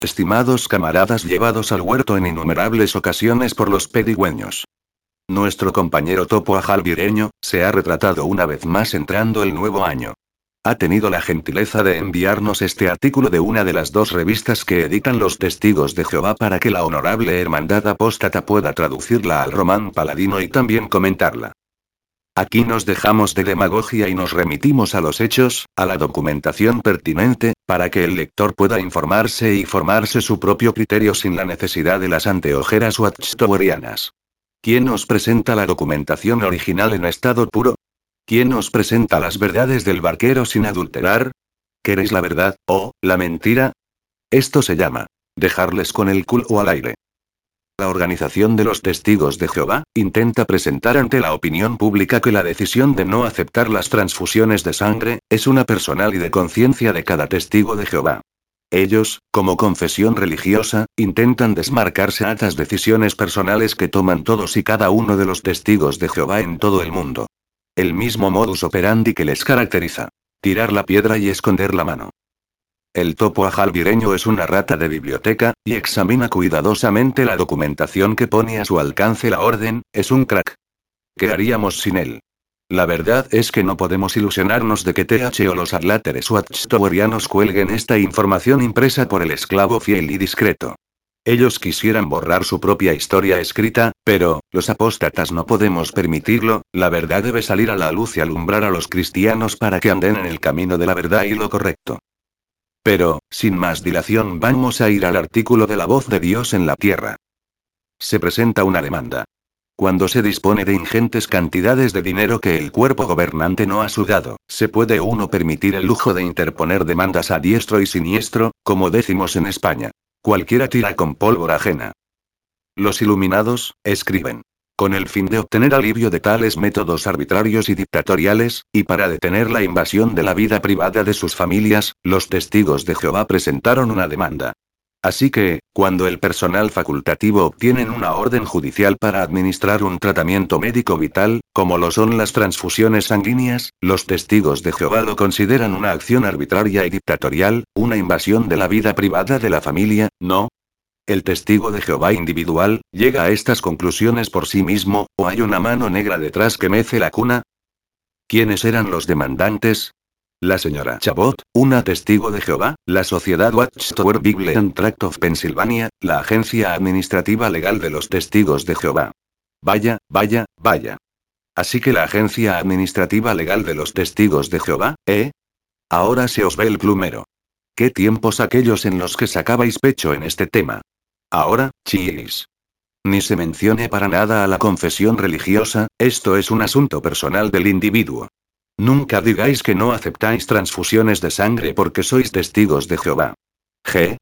Estimados camaradas llevados al huerto en innumerables ocasiones por los pedigüeños. Nuestro compañero topo ajalbireño, se ha retratado una vez más entrando el nuevo año. Ha tenido la gentileza de enviarnos este artículo de una de las dos revistas que editan los Testigos de Jehová para que la honorable hermandad apóstata pueda traducirla al román paladino y también comentarla. Aquí nos dejamos de demagogia y nos remitimos a los hechos, a la documentación pertinente, para que el lector pueda informarse y formarse su propio criterio sin la necesidad de las anteojeras watchtowerianas. ¿Quién nos presenta la documentación original en estado puro? ¿Quién nos presenta las verdades del barquero sin adulterar? ¿Queréis la verdad, o la mentira? Esto se llama dejarles con el culo al aire. La Organización de los Testigos de Jehová intenta presentar ante la opinión pública que la decisión de no aceptar las transfusiones de sangre es una personal y de conciencia de cada testigo de Jehová. Ellos, como confesión religiosa, intentan desmarcarse a estas decisiones personales que toman todos y cada uno de los testigos de Jehová en todo el mundo. El mismo modus operandi que les caracteriza: tirar la piedra y esconder la mano. El topo ajalbireño es una rata de biblioteca, y examina cuidadosamente la documentación que pone a su alcance la orden, es un crack. ¿Qué haríamos sin él? La verdad es que no podemos ilusionarnos de que TH o los adláteres watchtowerianos cuelguen esta información impresa por el esclavo fiel y discreto. Ellos quisieran borrar su propia historia escrita, pero, los apóstatas no podemos permitirlo, la verdad debe salir a la luz y alumbrar a los cristianos para que anden en el camino de la verdad y lo correcto. Pero, sin más dilación, vamos a ir al artículo de la voz de Dios en la tierra. Se presenta una demanda. Cuando se dispone de ingentes cantidades de dinero que el cuerpo gobernante no ha sudado, ¿se puede uno permitir el lujo de interponer demandas a diestro y siniestro, como decimos en España? Cualquiera tira con pólvora ajena. Los iluminados escriben. Con el fin de obtener alivio de tales métodos arbitrarios y dictatoriales, y para detener la invasión de la vida privada de sus familias, los testigos de Jehová presentaron una demanda. Así que, cuando el personal facultativo obtienen una orden judicial para administrar un tratamiento médico vital, como lo son las transfusiones sanguíneas, los testigos de Jehová lo consideran una acción arbitraria y dictatorial, una invasión de la vida privada de la familia, ¿no? ¿El testigo de Jehová individual llega a estas conclusiones por sí mismo, o hay una mano negra detrás que mece la cuna? ¿Quiénes eran los demandantes? La señora Chabot, una testigo de Jehová, la Sociedad Watchtower Bible and Tract of Pennsylvania, la agencia administrativa legal de los testigos de Jehová. Vaya, vaya, vaya. Así que la agencia administrativa legal de los testigos de Jehová, ¿eh? Ahora se os ve el plumero. ¿Qué tiempos aquellos en los que sacabais pecho en este tema? Ahora, chiis. Ni se mencione para nada a la confesión religiosa, esto es un asunto personal del individuo. Nunca digáis que no aceptáis transfusiones de sangre porque sois testigos de Jehová. G.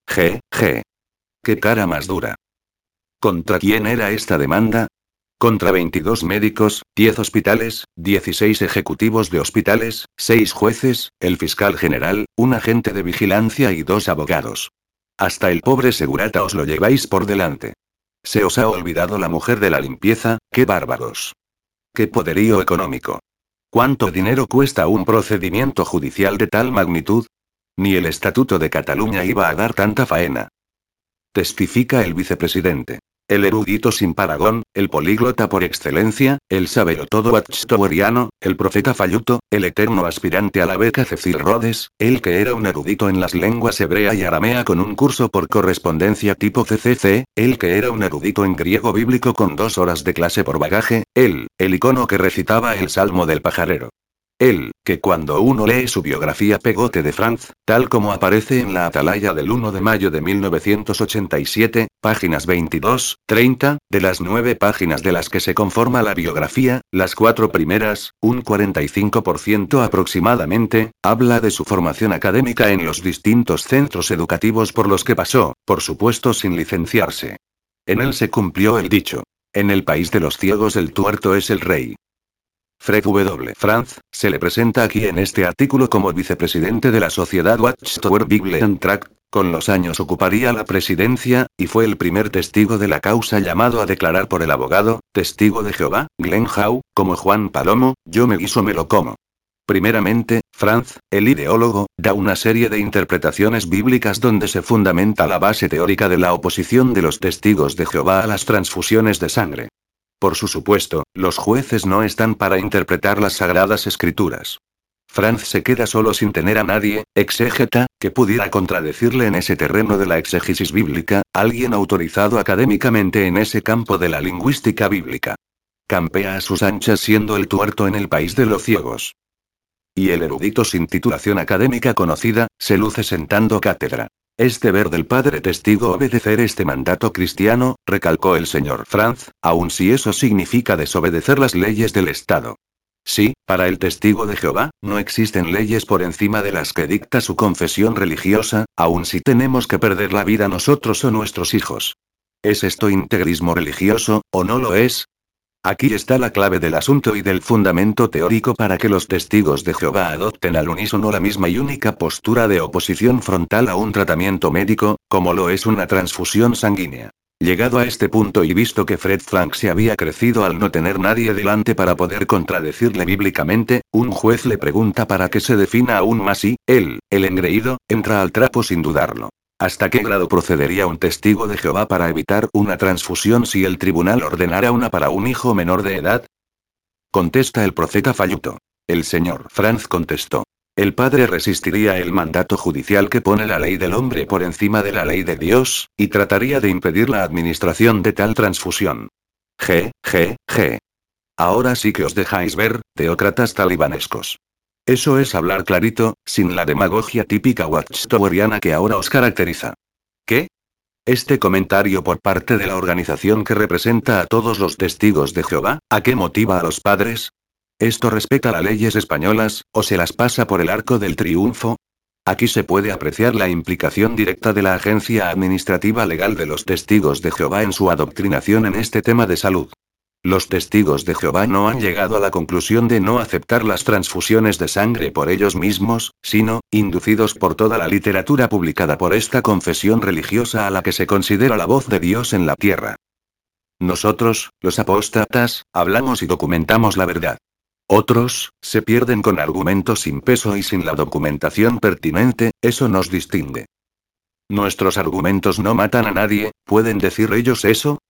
¿Qué cara más dura? ¿Contra quién era esta demanda? Contra 22 médicos, 10 hospitales, 16 ejecutivos de hospitales, 6 jueces, el fiscal general, un agente de vigilancia y 2 abogados. Hasta el pobre segurata os lo lleváis por delante. Se os ha olvidado la mujer de la limpieza, ¡qué bárbaros! ¡Qué poderío económico! ¿Cuánto dinero cuesta un procedimiento judicial de tal magnitud? Ni el Estatuto de Cataluña iba a dar tanta faena. Testifica el vicepresidente. El erudito sin paragón, el políglota por excelencia, el sabelotodo watchtoweriano, el profeta falluto, el eterno aspirante a la beca Cecil Rhodes, el que era un erudito en las lenguas hebrea y aramea con un curso por correspondencia tipo CCC, el que era un erudito en griego bíblico con 2 horas de clase por bagaje, el icono que recitaba el Salmo del pajarero. Él, que cuando uno lee su biografía Pegote de Franz, tal como aparece en la Atalaya del 1 de mayo de 1987, páginas 22, 30, de las 9 páginas de las que se conforma la biografía, las 4 primeras, un 45% aproximadamente, habla de su formación académica en los distintos centros educativos por los que pasó, por supuesto sin licenciarse. En él se cumplió el dicho. En el país de los ciegos el tuerto es el rey. Fred W. Franz, se le presenta aquí en este artículo como vicepresidente de la Sociedad Watchtower Bible and Tract, con los años ocuparía la presidencia, y fue el primer testigo de la causa llamado a declarar por el abogado, testigo de Jehová, Glenn Howe, como Juan Palomo, yo me guiso me lo como. Primeramente, Franz, el ideólogo, da una serie de interpretaciones bíblicas donde se fundamenta la base teórica de la oposición de los testigos de Jehová a las transfusiones de sangre. Por su supuesto, los jueces no están para interpretar las sagradas escrituras. Franz se queda solo sin tener a nadie, exégeta, que pudiera contradecirle en ese terreno de la exégesis bíblica, alguien autorizado académicamente en ese campo de la lingüística bíblica. Campea a sus anchas siendo el tuerto en el país de los ciegos. Y el erudito sin titulación académica conocida, se luce sentando cátedra. Es deber del padre testigo obedecer este mandato cristiano, recalcó el señor Franz, aun si eso significa desobedecer las leyes del Estado. Sí, para el testigo de Jehová, no existen leyes por encima de las que dicta su confesión religiosa, aun si tenemos que perder la vida nosotros o nuestros hijos. ¿Es esto integrismo religioso, o no lo es? Aquí está la clave del asunto y del fundamento teórico para que los testigos de Jehová adopten al unísono la misma y única postura de oposición frontal a un tratamiento médico, como lo es una transfusión sanguínea. Llegado a este punto y visto que Fred Frank se había crecido al no tener nadie delante para poder contradecirle bíblicamente, un juez le pregunta para que se defina aún más y, él, el engreído, entra al trapo sin dudarlo. ¿Hasta qué grado procedería un testigo de Jehová para evitar una transfusión si el tribunal ordenara una para un hijo menor de edad? Contesta el profeta Falluto. El señor Franz contestó. El padre resistiría el mandato judicial que pone la ley del hombre por encima de la ley de Dios, y trataría de impedir la administración de tal transfusión. Ahora sí que os dejáis ver, teócratas talibanescos. Eso es hablar clarito, sin la demagogia típica watchtoweriana que ahora os caracteriza. ¿Qué? Este comentario por parte de la organización que representa a todos los testigos de Jehová, ¿a qué motiva a los padres? ¿Esto respeta las leyes españolas, o se las pasa por el arco del triunfo? Aquí se puede apreciar la implicación directa de la agencia administrativa legal de los testigos de Jehová en su adoctrinación en este tema de salud. Los testigos de Jehová no han llegado a la conclusión de no aceptar las transfusiones de sangre por ellos mismos, sino, inducidos por toda la literatura publicada por esta confesión religiosa a la que se considera la voz de Dios en la tierra. Nosotros, los apóstatas, hablamos y documentamos la verdad. Otros, se pierden con argumentos sin peso y sin la documentación pertinente, eso nos distingue. Nuestros argumentos no matan a nadie, ¿pueden decir ellos eso?